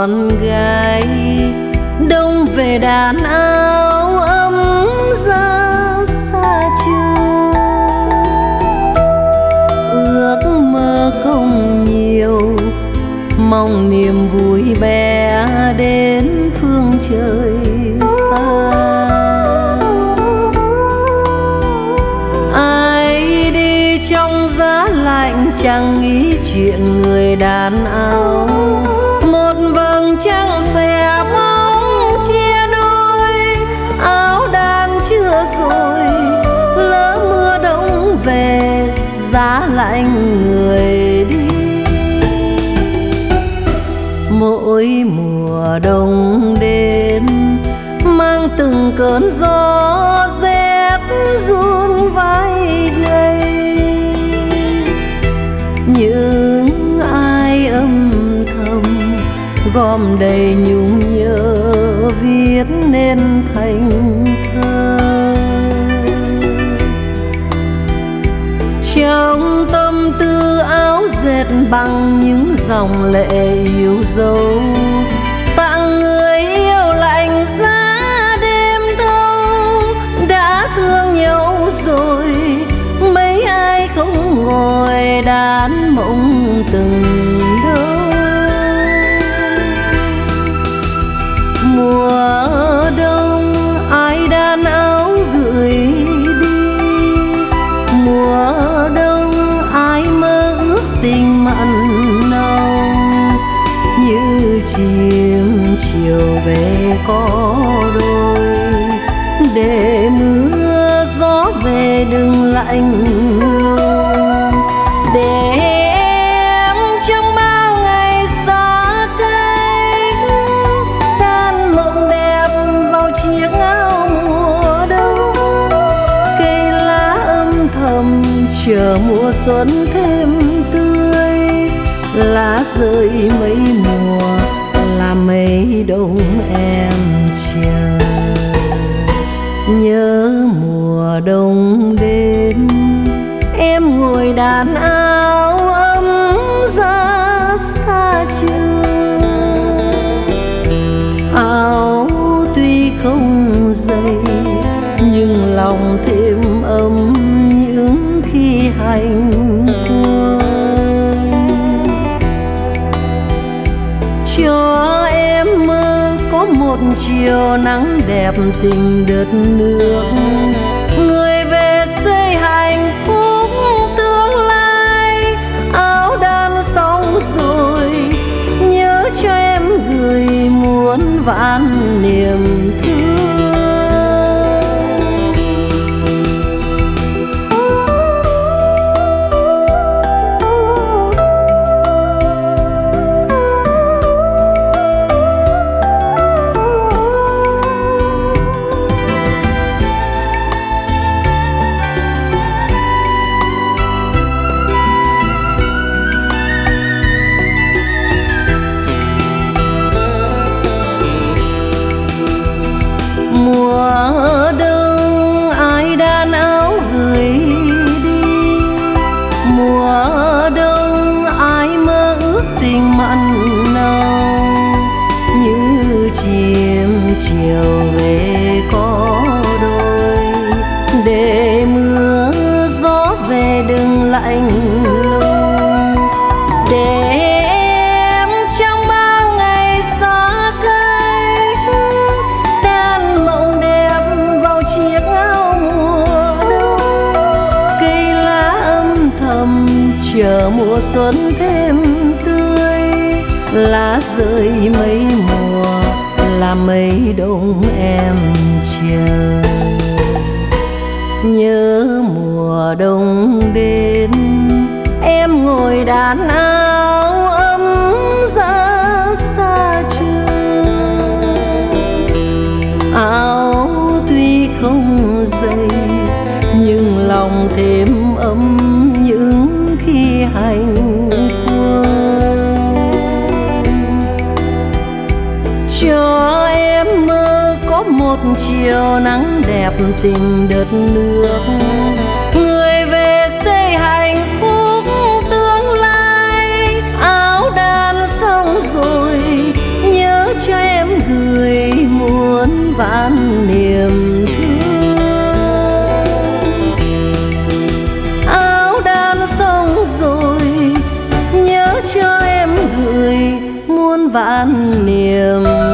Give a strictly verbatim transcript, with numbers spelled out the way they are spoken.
con gái đông về đàn áo ấm ra xa trường. Ước mơ không nhiều, mong niềm vui bé đến phương trời xa. Ai đi trong giá lạnh chẳng nghĩ chuyện người đàn áo. Một vầng trăng xẻ bóng chia đôi, áo đàn chưa rồi lỡ mưa đông về giá lạnh người đi. Mỗi mùa đông đến mang từng cơn gió rét run vai gầy. Những ai âm thầm gom đầy nhung nhớ viết nên thành thơ. Trong tâm tư áo dệt bằng những dòng lệ yêu dấu, tặng người yêu lạnh giá đêm thâu. Đã thương nhau rồi mấy ai không ngồi đàn mộng từng đôi. Mùa đông ai đàn áo gửi đi, mùa đông ai mơ ước tình mặn nồng. Như chim chiều về có đôi, để mưa gió về đừng lạnh lùng. Để em trong bao ngày xa cách tan mộng đẹp vào chiếc áo mùa đông. Cây lá âm thầm chờ mùa xuân thêm tươi, lá rơi mấy mùa là mấy đông em chờ. Nhớ mùa đông đến em ngồi đàn áo ấm ra xa trường. Áo tuy không dày nhưng lòng thêm ấm những khi hành quân. Cho em mơ có một chiều nắng đẹp tình đất nước, người về xây hạnh phúc tương lai. Áo đan xong rồi nhớ cho em gửi muôn vạn niềm thương. Mùa đông ai đan áo gửi đi, mùa đông ai mơ ước tình mặn nồng. Như chim chiều về có đôi, để mưa gió về đừng lạnh lùng. Để em trong bao ngày xa cách tan mộng đẹp vào chiếc áo mùa đông. Cây lá âm thầm chờ mùa xuân thêm tươi, lá rơi mấy mùa là mấy đông em chờ. Nhớ mùa đông đến em ngồi đàn áo ấm ra xa trường. Áo tuy không dày nhưng lòng thêm ấm những khi hành quân. Cho em mơ có một chiều nắng đẹp tình đất nước, người về xây hạnh phúc tương lai. Áo đan xong rồi nhớ muôn vạn niềm thương. Áo đan xong rồi nhớ cho em gửi muôn vạn niềm